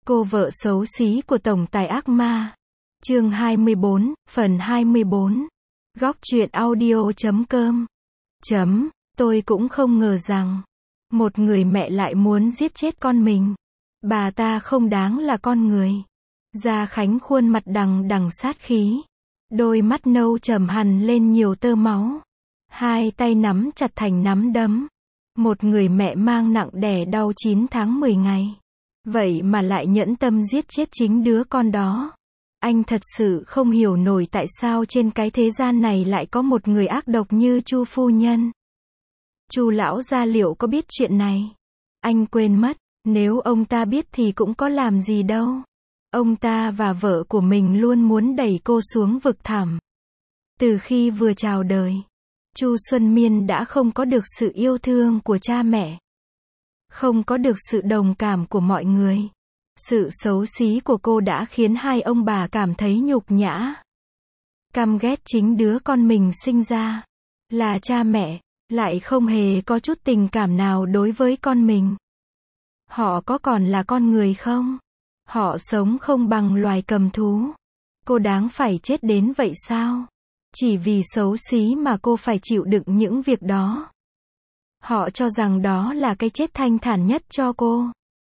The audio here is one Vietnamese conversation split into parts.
Cô vợ xấu xí của tổng tài ác ma. Chương 24, phần 24. Góc truyện audio.com. Tôi cũng không ngờ rằng một người mẹ lại muốn giết chết con mình. Bà ta không đáng là con người. Gia Khánh khuôn mặt đằng đằng sát khí. Đôi mắt nâu trầm hằn lên nhiều tơ máu. Hai tay nắm chặt thành nắm đấm. Một người mẹ mang nặng đẻ đau 9 tháng 10 ngày. Vậy mà lại nhẫn tâm giết chết chính đứa con đó. Anh thật sự không hiểu nổi tại sao trên cái thế gian này lại có một người ác độc như Chu phu nhân. Chu lão gia liệu có biết chuyện này? Anh quên mất, nếu ông ta biết thì cũng có làm gì đâu. Ông ta và vợ của mình luôn muốn đẩy cô xuống vực thẳm. Từ khi vừa chào đời, Chu Xuân Miên đã không có được sự yêu thương của cha mẹ. Không có được sự đồng cảm của mọi người. Sự xấu xí của cô đã khiến hai ông bà cảm thấy nhục nhã. Căm ghét chính đứa con mình sinh ra. Là cha mẹ, lại không hề có chút tình cảm nào đối với con mình. Họ có còn là con người không? Họ sống không bằng loài cầm thú. Cô đáng phải chết đến vậy sao? Chỉ vì xấu xí mà cô phải chịu đựng những việc đó. Họ cho rằng đó là cái chết thanh thản nhất cho cô.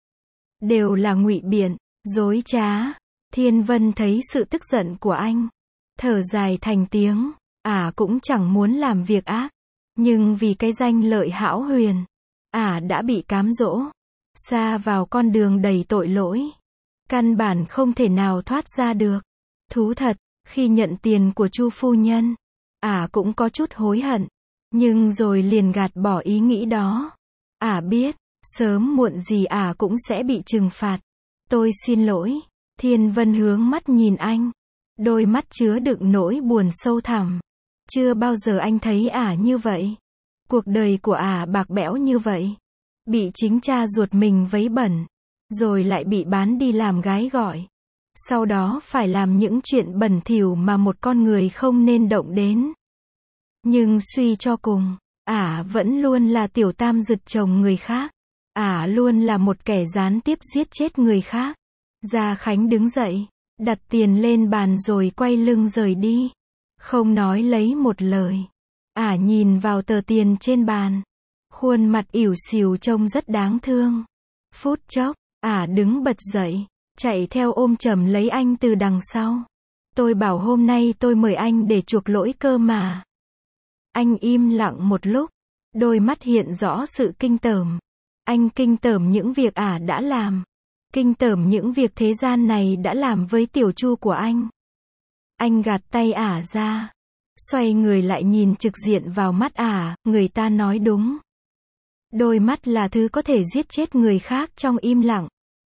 Đều là ngụy biện, dối trá. Thiên Vân thấy sự tức giận của anh. Thở dài thành tiếng. Cũng chẳng muốn làm việc ác. Nhưng vì cái danh lợi hão huyền. Đã bị cám dỗ. Sa vào con đường đầy tội lỗi. Căn bản không thể nào thoát ra được. Thú thật, khi nhận tiền của Chu phu nhân, cũng có chút hối hận. Nhưng rồi liền gạt bỏ ý nghĩ đó. Biết, sớm muộn gì cũng sẽ bị trừng phạt. Tôi xin lỗi. Thiên Vân hướng mắt nhìn anh. Đôi mắt chứa đựng nỗi buồn sâu thẳm. Chưa bao giờ anh thấy như vậy. Cuộc đời của bạc bẽo như vậy. Bị chính cha ruột mình vấy bẩn. Rồi lại bị bán đi làm gái gọi. Sau đó phải làm những chuyện bẩn thỉu mà một con người không nên động đến. Nhưng suy cho cùng, vẫn luôn là tiểu tam giật chồng người khác. Luôn là một kẻ gián tiếp giết chết người khác. Gia Khánh đứng dậy, đặt tiền lên bàn rồi quay lưng rời đi. Không nói lấy một lời. Nhìn vào tờ tiền trên bàn. Khuôn mặt ỉu xìu trông rất đáng thương. Phút chốc, đứng bật dậy, chạy theo ôm chầm lấy anh từ đằng sau. Tôi bảo hôm nay tôi mời anh để chuộc lỗi cơ mà. Anh im lặng một lúc, đôi mắt hiện rõ sự kinh tởm. Anh kinh tởm những việc đã làm. Kinh tởm những việc thế gian này đã làm với tiểu Chu của anh. Anh gạt tay ra. Xoay người lại nhìn trực diện vào mắt người ta nói đúng. Đôi mắt là thứ có thể giết chết người khác trong im lặng.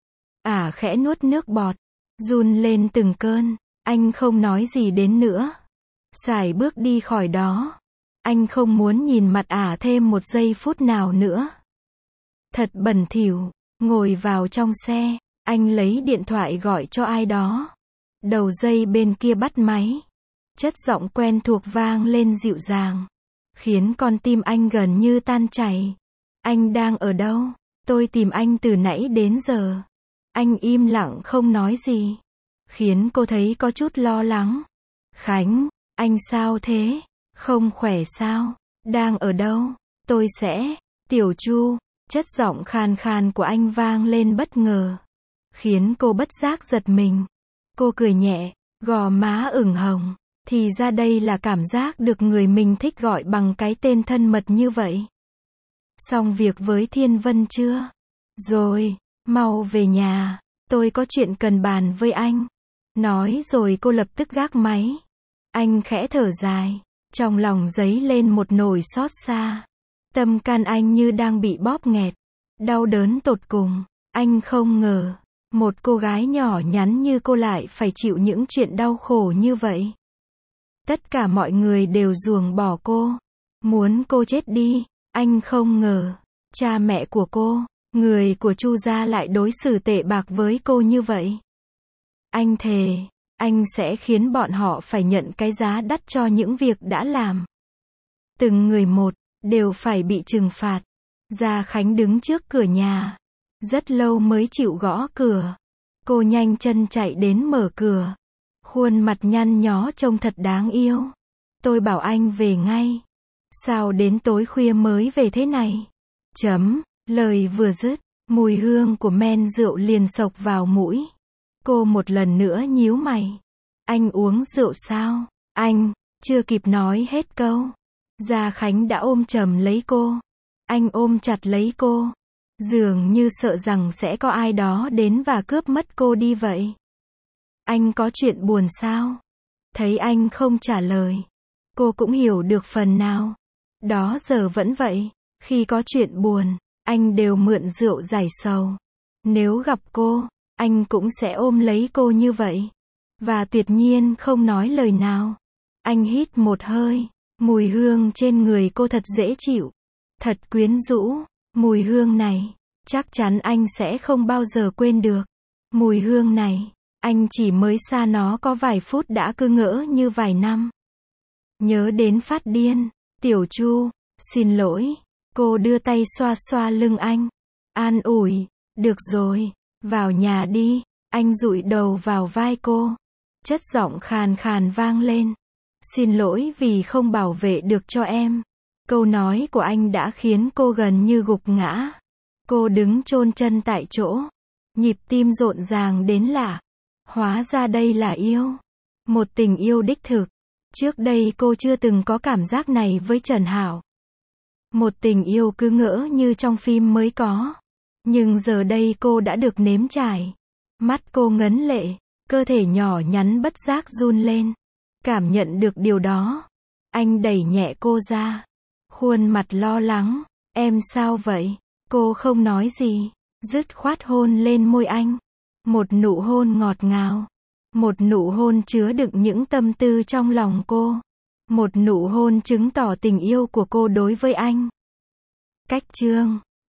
Khẽ nuốt nước bọt, run lên từng cơn. Anh không nói gì đến nữa. Sải bước đi khỏi đó. Anh không muốn nhìn mặt thêm một giây phút nào nữa. Thật bẩn thỉu. Ngồi vào trong xe, anh lấy điện thoại gọi cho ai đó. Đầu dây bên kia bắt máy. Chất giọng quen thuộc vang lên dịu dàng, khiến con tim anh gần như tan chảy. Anh đang ở đâu? Tôi tìm anh từ nãy đến giờ. Anh im lặng không nói gì, khiến cô thấy có chút lo lắng. Khánh, anh sao thế? Không khỏe sao? Đang ở đâu? Tôi sẽ... Tiểu Chu, chất giọng khàn khàn của anh vang lên bất ngờ, khiến cô bất giác giật mình. Cô cười nhẹ, gò má ửng hồng. Thì ra đây là cảm giác được người mình thích gọi bằng cái tên thân mật như vậy. Xong việc với Thiên Vân chưa? Rồi, mau về nhà, tôi có chuyện cần bàn với anh. Nói rồi cô lập tức gác máy. Anh khẽ thở dài, trong lòng dấy lên một nỗi xót xa. Tâm can anh như đang bị bóp nghẹt, đau đớn tột cùng. Anh không ngờ, một cô gái nhỏ nhắn như cô lại phải chịu những chuyện đau khổ như vậy. Tất cả mọi người đều ruồng bỏ cô, muốn cô chết đi. Anh không ngờ, cha mẹ của cô, người của Chu gia lại đối xử tệ bạc với cô như vậy. Anh thề, anh sẽ khiến bọn họ phải nhận cái giá đắt cho những việc đã làm. Từng người một, đều phải bị trừng phạt. Gia Khánh đứng trước cửa nhà, rất lâu mới chịu gõ cửa. Cô nhanh chân chạy đến mở cửa. Khuôn mặt nhăn nhó trông thật đáng yêu. Tôi bảo anh về ngay. Sao đến tối khuya mới về thế này? Lời vừa dứt, mùi hương của men rượu liền xộc vào mũi. Cô một lần nữa nhíu mày. Anh uống rượu sao? Anh, chưa kịp nói hết câu. Gia Khánh đã ôm chầm lấy cô. Anh ôm chặt lấy cô. Dường như sợ rằng sẽ có ai đó đến và cướp mất cô đi vậy. Anh có chuyện buồn sao? Thấy anh không trả lời. Cô cũng hiểu được phần nào. Đó giờ vẫn vậy. Khi có chuyện buồn, anh đều mượn rượu giải sầu. Nếu gặp cô, anh cũng sẽ ôm lấy cô như vậy. Và tuyệt nhiên không nói lời nào. Anh hít một hơi. Mùi hương trên người cô thật dễ chịu. Thật quyến rũ. Mùi hương này, chắc chắn anh sẽ không bao giờ quên được. Mùi hương này, anh chỉ mới xa nó có vài phút đã cứ ngỡ như vài năm. Nhớ đến phát điên. Tiểu Chu, xin lỗi. Cô đưa tay xoa xoa lưng anh. An ủi. Được rồi, vào nhà đi. Anh dụi đầu vào vai cô. Chất giọng khàn khàn vang lên. Xin lỗi vì không bảo vệ được cho em. Câu nói của anh đã khiến cô gần như gục ngã. Cô đứng chôn chân tại chỗ. Nhịp tim rộn ràng đến lạ. Hóa ra đây là yêu. Một tình yêu đích thực. Trước đây cô chưa từng có cảm giác này với Trần Hảo. Một tình yêu cứ ngỡ như trong phim mới có. Nhưng giờ đây cô đã được nếm trải. Mắt cô ngấn lệ. Cơ thể nhỏ nhắn bất giác run lên. Cảm nhận được điều đó. Anh đẩy nhẹ cô ra. Khuôn mặt lo lắng. Em sao vậy? Cô không nói gì. Dứt khoát hôn lên môi anh. Một nụ hôn ngọt ngào. Một nụ hôn chứa đựng những tâm tư trong lòng cô. Một nụ hôn chứng tỏ tình yêu của cô đối với anh. Cách chương